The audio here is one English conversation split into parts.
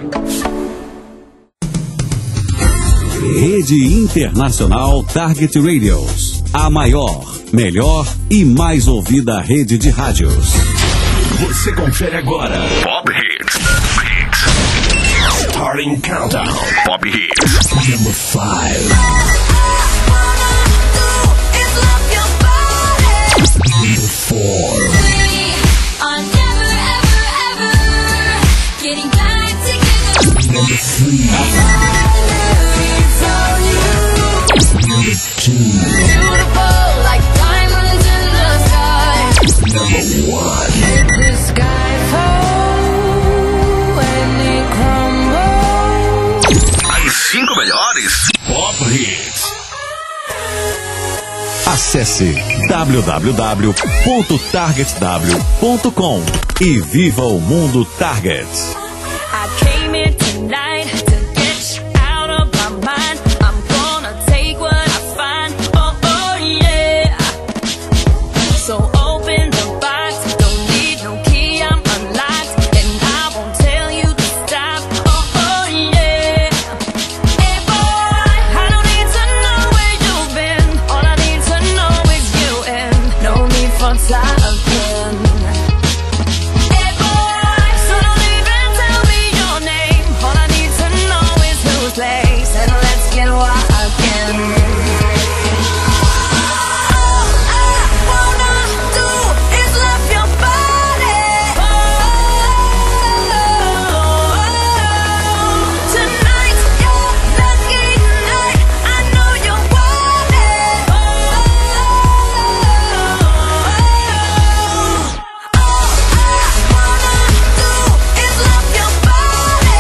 Rede Internacional Target Radios. A maior, melhor e mais ouvida rede de rádios. Você confere agora. Pop Hits. Starting Countdown. Pop Hits. Number 5. Number 4. Number 3. Number 2. Beautiful like diamonds in the sky. Number 1. Make the sky fall when it crumbles. As 5 melhores Pop Hits. Acesse www.targetw.com e viva o mundo Target. I came here tonight to get you out of my mind. I'm gonna take what I find. Oh, oh yeah. So open the box. Don't need no key, I'm unlocked. And I won't tell you to stop. Oh, oh yeah. Hey boy, I don't need to know where you've been. All I need to know is you and no need for talking. Place and let's get walking. All I wanna do is love your body. Tonight's your lucky night. I know you want it. All I wanna do is love your body.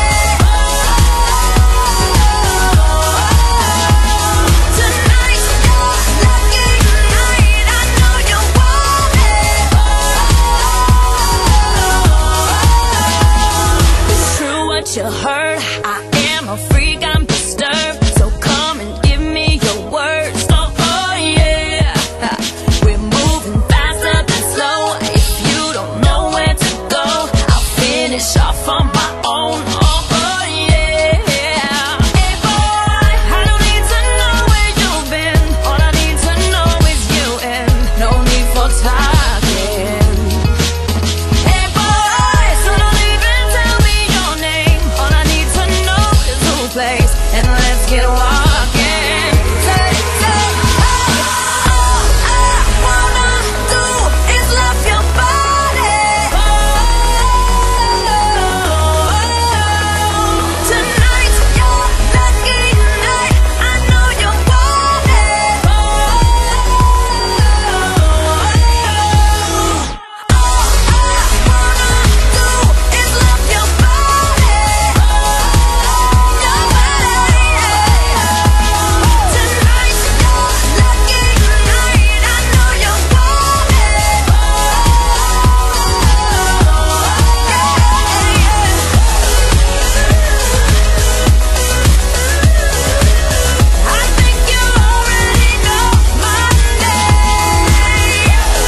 You heard, I am a freak, I'm disturbed. So come and give me your words. Oh, oh yeah. We're moving faster than slow. If you don't know where to go, I'll finish off on my own. Oh, oh yeah. Hey boy, I don't need to know where you've been. All I need to know is you and no need for talking. Hey boy, so don't even tell me your name. All I need to know is who plays, and let's get walking. Say, all I wanna do is love your body. Tonight's your lucky night. I know you want it. All I wanna do is love your body. Tonight's your lucky night. I know you want it. I think you already know my name.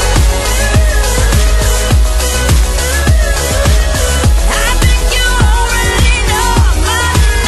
I think you already know my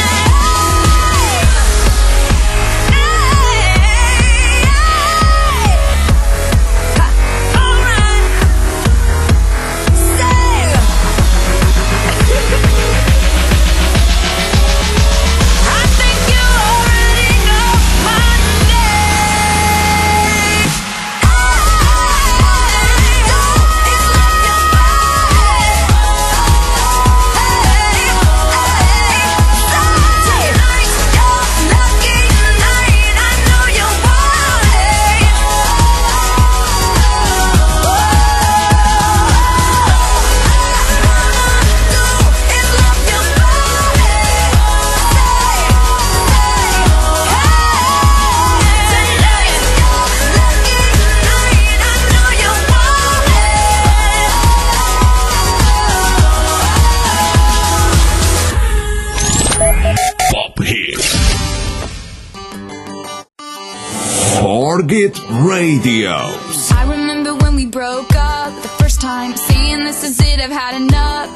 Target Radio. I remember when we broke up the first time, saying this is it, I've had enough. Cause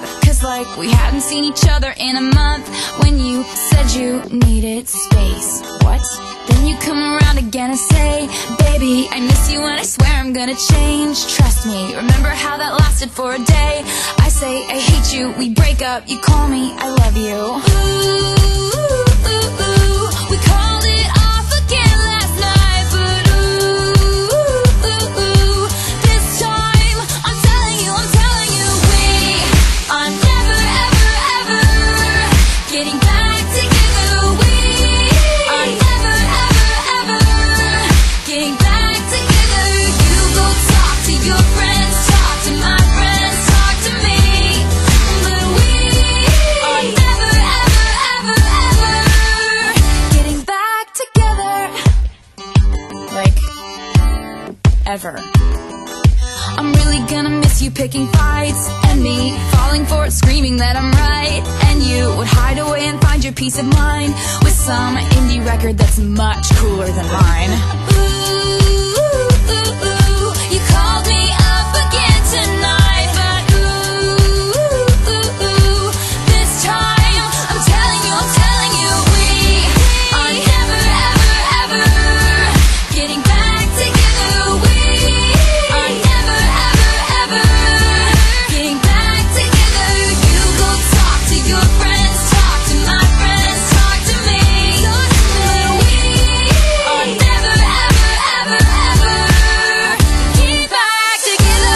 It's like we hadn't seen each other in a month. When you said you needed space, what? Then you come around again and say, baby, I miss you and I swear I'm gonna change. Trust me, remember how that lasted for a day? I say I hate you, we break up, you call me, I love you. Ooh, ooh, ooh, we called it off again last night, but ooh, ooh, ooh, this time I'm telling you, we are never, ever, ever getting back together. We are never, ever, ever getting back together. You go talk to your friends, talk to my friends, talk to me, but we are never, ever, ever, ever getting back together. Like, ever. I'm really gonna miss you picking fights, and me falling for it, screaming that I'm right. And you would hide away and find your peace of mind with some indie record that's much cooler than mine. Ooh, ooh, ooh, you called me up again tonight, but ooh, ooh, ooh, this time I'm telling you, we are never, ever, ever getting back together. We are never, ever, ever getting back together. You go talk to your friends, talk to my friends, talk to me, but we are never, ever, ever, ever getting back together.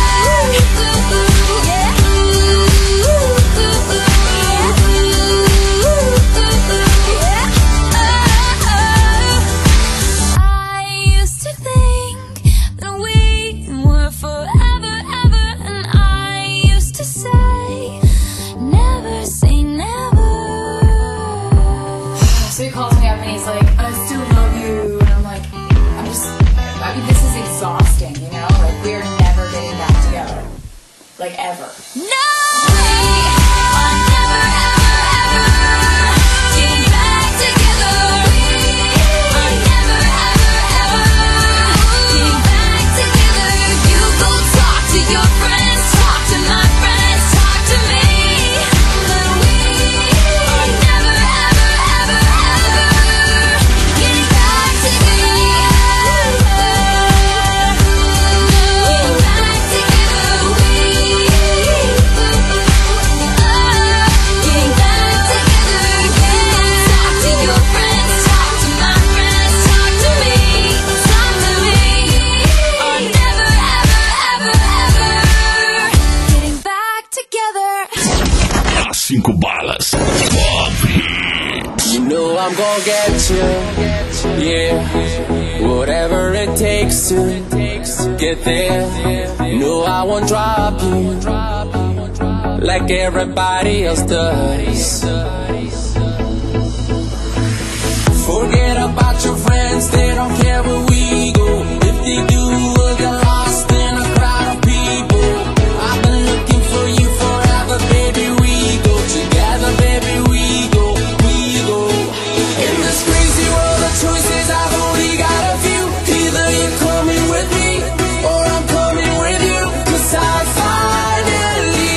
I used to think that we were forever, ever, and I used to say, never say never. So he calls me up and he's like, I still love you, and I'm like, I mean, this is exhausting, you know? Like, we're never getting back together. Like, ever. No! We are never, ever, ever getting back together. We are never, ever, ever getting back together. You go talk to your friends, talk to my friends, talk to me, but we are never, ever, ever, ever getting back together. Getting back together. We getting back together. You talk to your friends, talk to my friends, talk to me, are never, ever, ever, ever getting back together. As 5 balas. Pop Hits. You know I'm gonna get you, yeah. Whatever it takes to get there. No, I won't drop you like everybody else does. Forget about your friends, they don't care where we go. If they do, we'll get lost in a crowd of people. I've been looking for you forever, baby. We go together, baby. We go. In this crazy world of choices, I've only got a few. Either you're coming with me, or I'm coming with you. 'Cause I finally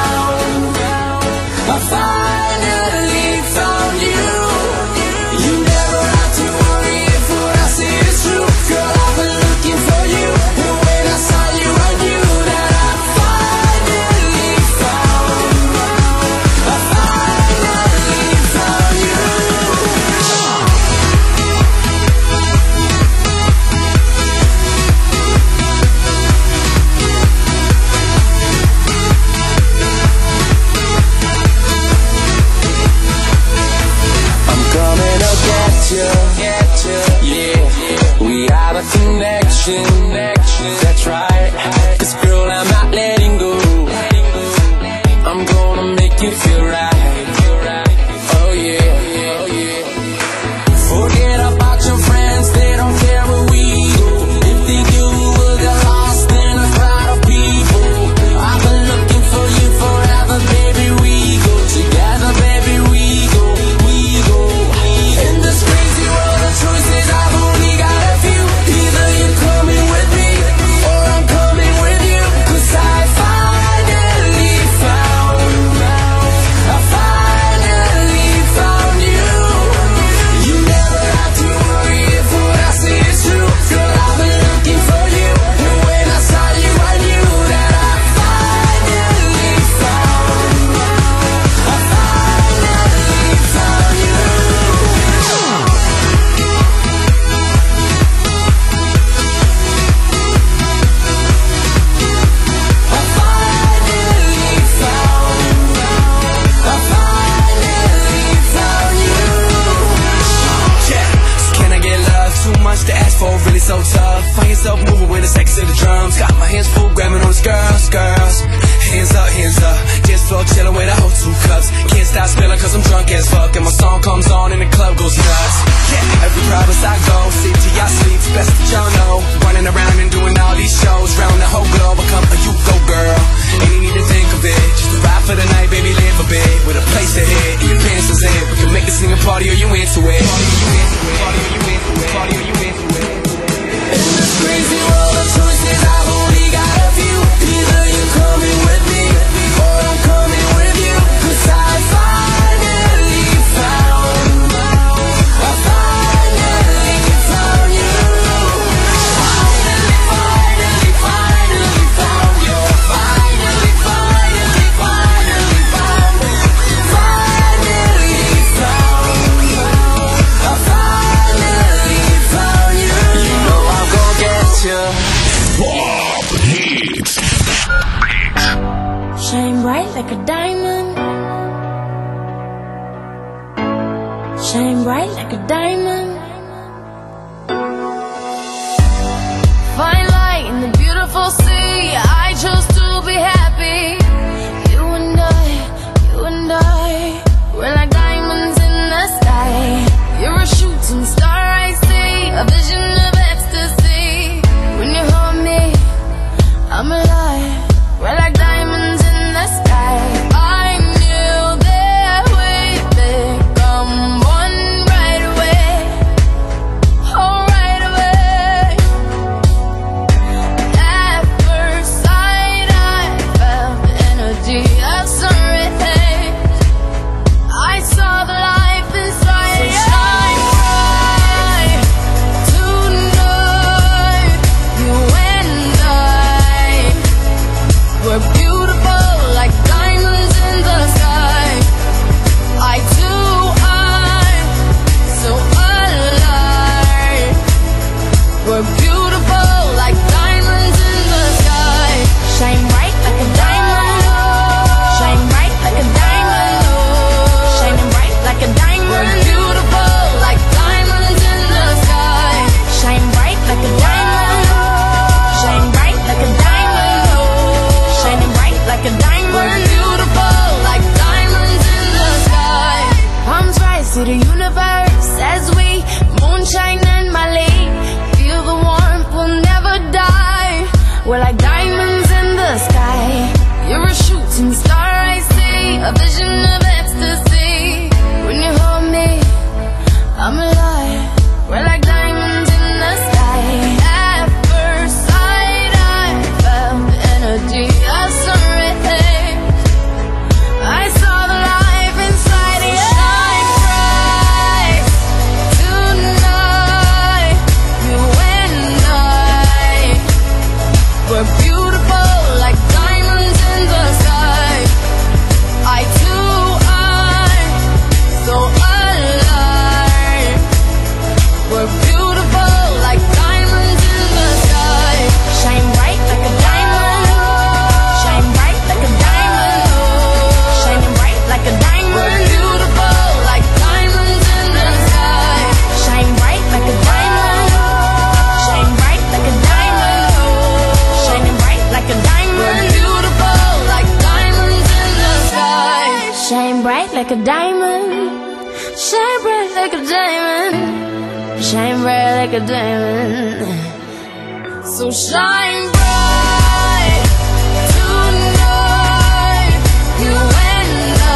found you. You never have to worry if what I say is true. Girl, I've been looking for you, and when I saw you, I knew that I finally found you. I'm coming to get you, yeah. We have a connection, that's right. 'Cause girl, I'm not letting go. I'm gonna make you feel right. Oh yeah. Forget about your friends, they don't care where we go. If they do, we'll get lost in a crowd of people. I've been looking for you forever, baby. We go together, baby. We go. In this crazy world of choices, I've only got a few. Either you're coming with me, or I'm coming with you. 'Cause I finally found so tough. Find yourself moving with the sex of the drums. Got my hands full grabbing on these girls, girls. Hands up, dance floor chillin' with a whole 2 cups. Can't stop spilling cause I'm drunk as fuck. And my song comes on and the club goes nuts. Yeah, every province I go, sleep till y'all sleep, best that y'all know. Running around and doing all these shows, round the whole globe, become a you go girl. Ain't need to think of it, just a ride for the night, baby, live a bit. With a place to hit, and your pants is in. We can make a singing party or you into it. In this crazy world of choices, I've only got a few. Either you're coming with me, or I'm coming with you. Cause I finally found you. Pop Hits. Shine bright like a diamond. Shine bright like a diamond. Fine light in the beautiful sea. I chose to be happy. You and I, we're like diamonds in the sky. You're a shooting star, I see, a vision of ecstasy. When you hold me, I'm alive. We're like diamonds in the sky. I knew that we'd become one right away. Oh, right away. At first sight, I felt the energy of something. I saw the life inside you. So shine bright tonight. You and I, we're beautiful like diamonds in the sky. I too, I'm so alive. We're beautiful like diamonds in the sky. Shine bright like a diamond. Shine bright like a diamond. Shining bright like a diamond. We're beautiful like diamonds in the sky. Shine bright like a diamond. Shine bright like a diamond. Shining bright like a diamond. We're beautiful like diamonds in the sky. Palms rise to the universe as we moonshine and Mali. Feel the warmth, we'll never die. We're like diamonds in the sky. You're a shooting star, I see, a vision of ecstasy. When you hold me, I'm alive. We're like diamonds in the sky. At first sight, I felt the energy of something. I saw the life inside you. Shine bright tonight. You and I, we're beautiful like diamonds in the sky. I too, I'm so alive. We're beautiful like diamonds in the sky. Shine bright like a diamond. Shine bright like a diamond. Shining bright like a diamond. We're beautiful like diamonds in the sky. Shine bright like a diamond. Shine bright like a diamond. Shining bright like a diamond. We're beautiful like diamonds in the sky. Shine bright like a diamond. Shine bright like a diamond. Shine bright like a diamond. So shine bright tonight. You and I,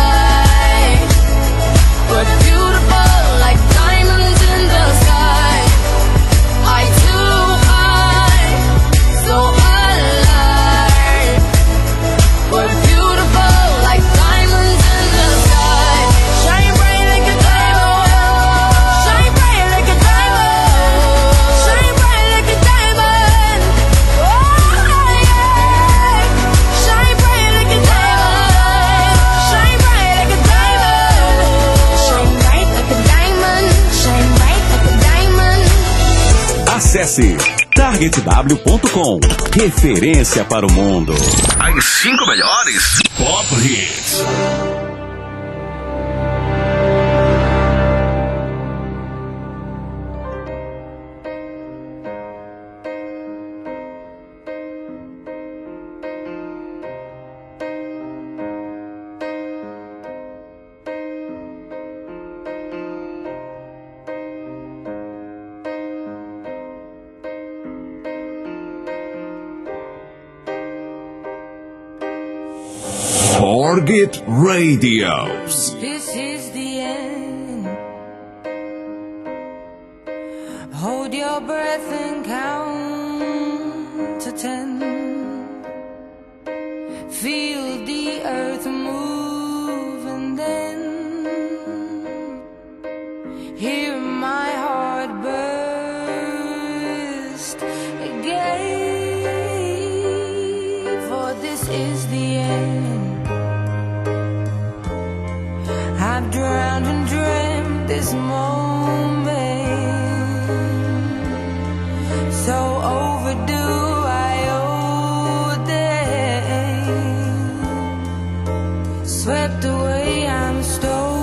we're beautiful like diamonds in the sky. I too, I'm so alive. We're beautiful like diamonds in the sky. Shine bright like a diamond. Shine bright like a diamond. Shine bright like a diamond. Oh yeah. Shine bright like a diamond. Shine bright like a diamond. Shine bright like a diamond. Shine bright like a diamond. Acesse targetw.com. Referência para o mundo. As 5 melhores Pop Hits. Target Radios. This is the end. Hold your breath and count to 10. Feel the earth move and then hear my heart burst again. For this is the end. I've drowned and dreamt this moment, so overdue I owe them. Swept away, I'm stolen.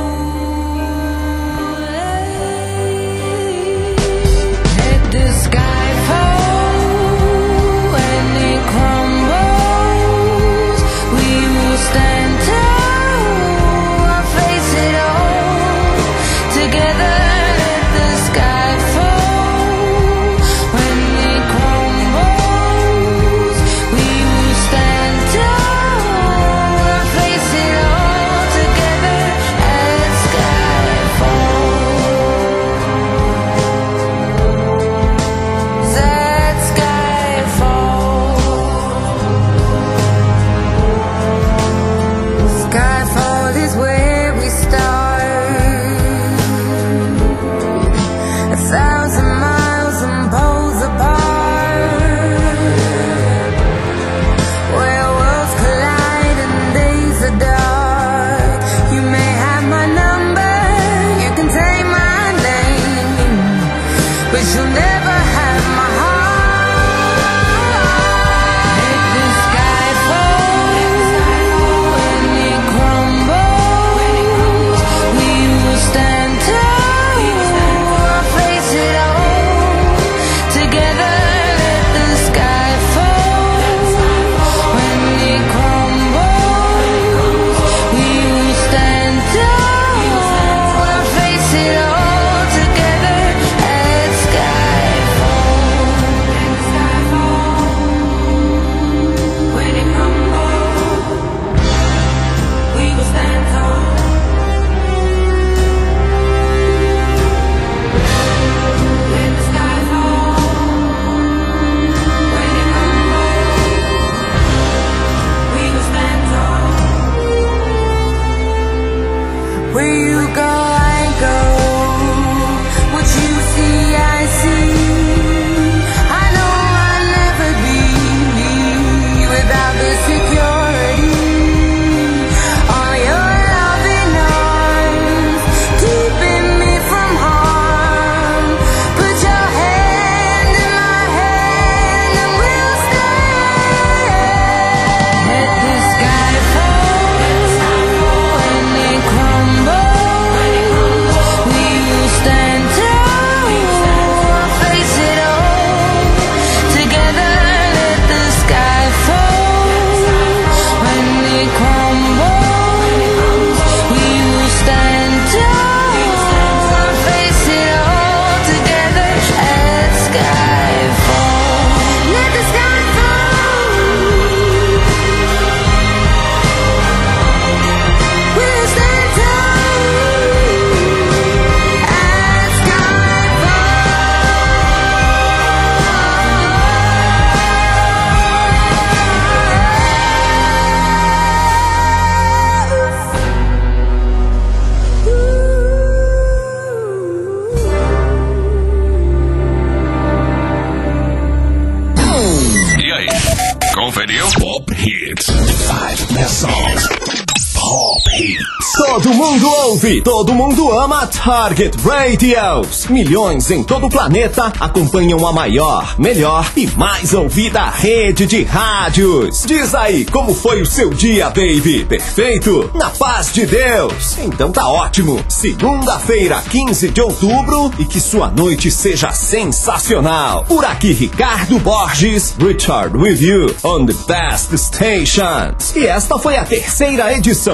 Let the sky fall and it crumbles. We will stand tall, I'll face it all together. Let the sky fall when it crumbles. We will stand tall, I'll face it all together. Let sky falls. That sky falls. Skyfall is where we start. 1,000 miles and poles apart, where worlds collide and days are dark. You may have my number, you can take my name, but you'll never have my heart. Let the sky fall when it crumbles. We will stand tall, I'll face it all together. Let the sky fall when it crumbles. We will stand tall, I'll face it all together. Let sky fall. When it crumbles, we will stand tall. Let the sky fall. When it crumbles, we will stand tall. Where you go, I go. What you see, I see. I know I'll never be without the security. All your loving arms keeping me from harm. Put your hand in my hand and we'll stand. Let the sky fall when it crumbles. We will stand tall, I'll face it all together. Let the sky fall when it crumbles. We will stand tall, I'll face it all together. Let sky fall. Let the sky fall. We'll stand tall. Let sky E aí, conferiu? Pop Hits. 5 best songs. Pop Hits. Todo mundo ouve, todo mundo ama Target Radios. Milhões em todo o planeta acompanham a maior, melhor e mais ouvida rede de rádios. Diz aí, como foi o seu dia, baby? Perfeito? Na paz de Deus? Então tá ótimo. Segunda-feira, 15 de outubro, e que sua noite seja sensacional. Por aqui, Ricardo Borges, Richard with you on the best stations. E esta foi a terceira edição do dia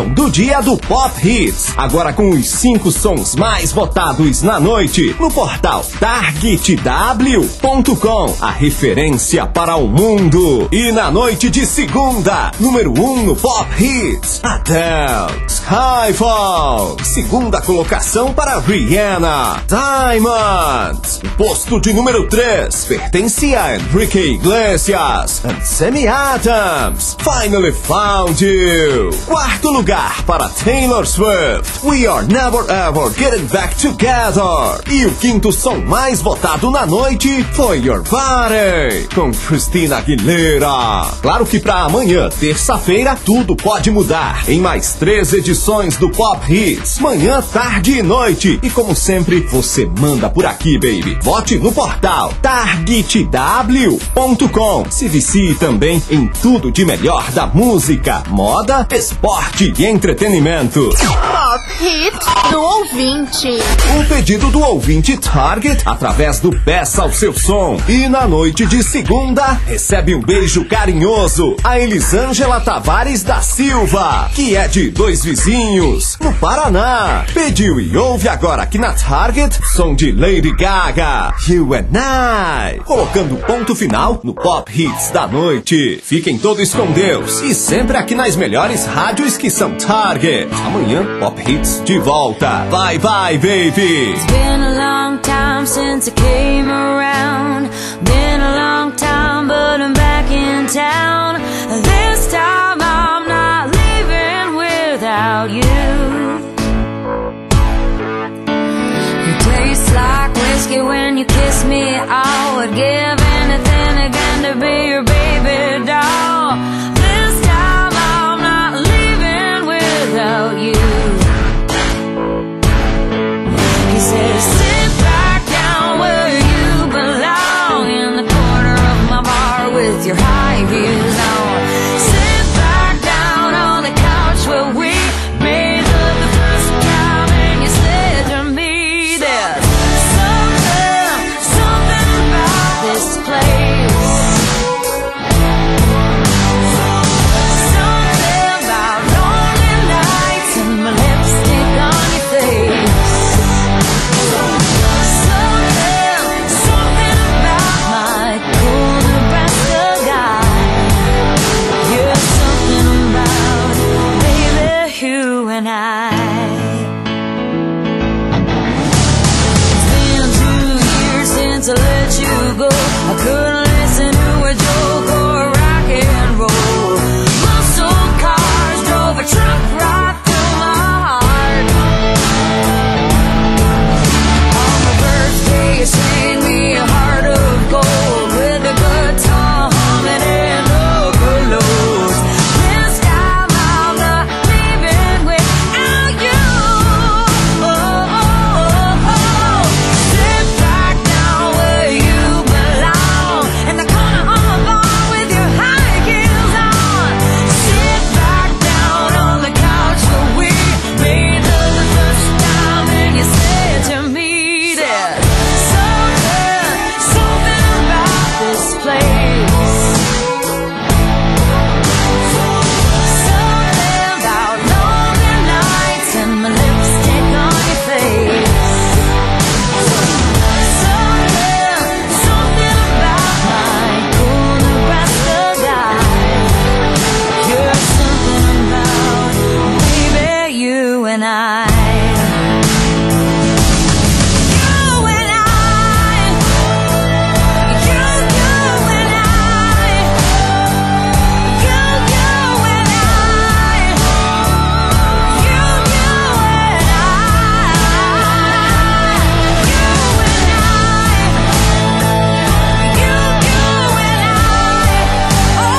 dia do Pop Hits. Agora com os 5 sons mais votados na noite no portal targetw.com, a referência para o mundo. E na noite de segunda, número 1 no Pop Hits, Adele, Skyfall. Segunda colocação para Rihanna, Diamonds. O posto de número 3 pertence a Enrique Iglesias and Sammy Adams, Finally Found You. Quarto lugar para Taylor Swift, We Are Never Ever Getting Back Together. E o quinto som mais votado na noite foi Your Body, com Christina Aguilera. Claro que para amanhã, terça-feira, tudo pode mudar em mais 3 edições do Pop Hits, manhã, tarde e noite. E como sempre, você manda por aqui, baby. Vote no portal targetw.com. Se vicie também em tudo de melhor da música, moda, esporte e entretenimento. Pop Hits do ouvinte. O pedido do ouvinte Target através do Peça ao Seu Som. E na noite de segunda, recebe um beijo carinhoso a Elisângela Tavares da Silva, que é de Dois Vizinhos, no Paraná. Pediu e ouve agora aqui na Target, som de Lady Gaga, You and I, colocando ponto final no Pop Hits da noite. Fiquem todos com Deus e sempre aqui nas melhores rádios que são Target. Amanhã, Pop Hits de volta. Bye bye, baby. It's been a long time since I came around. Been a long time, but I'm back in town. This time I'm not leaving without you. You taste like whiskey when you kiss me. I would give anything again to be your baby doll. This time I'm not leaving without you. He says, sit back down where you belong, in the corner of my bar with your high heels on. Sit back down on the couch where we made love the first time, and you said to me, there's something about this place. Something about lonely nights and my lipstick on your face. Something about my cool Nebraska guy. Yeah, something about baby, you and I. It's been 2 years since I let you go. I couldn't listen to a joke or rock and roll. Muscle cars drove a truck right through my heart. On my birthday, you sang me a heart of gold with a guitar humming and overloads. This time I'm not leaving without you. Sit back down where you belong, in the corner of my bar with your high heels on. Sit back down on the couch where we made love the first time, and you said to me, there's something about this place. Something about lonely nights and my lipstick on your face. Something about my cool Nebraska guy. You're something about, baby, you and I.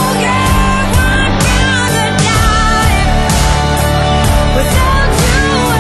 Without you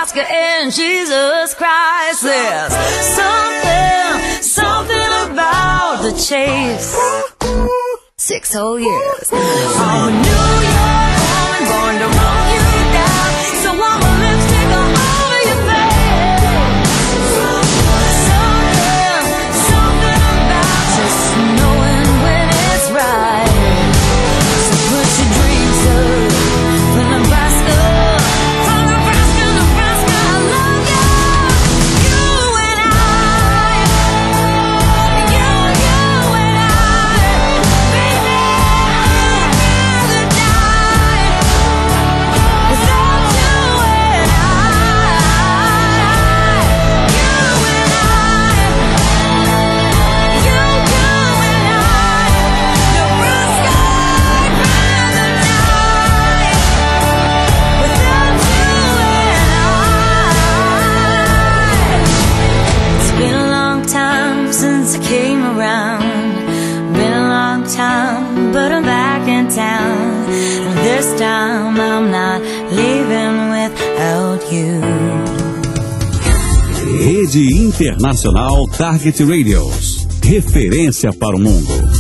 Oscar and Jesus Christ. There's something about the chase. 6 whole years. I'm a New York woman born to roll you down. So I'm a lipstick all over your face. Something about just knowing when it's right. So put your dreams up from Nebraska, Nebraska, I love you. You and I, you and I, baby, I'd rather die without you and I. You and I, Nebraska, I'd rather die without you and I. It's been a long time since I came around. Been a long time, but I'm back in town. And this time I'm not leaving without you. Rede Internacional Target Radios. Referência para o mundo.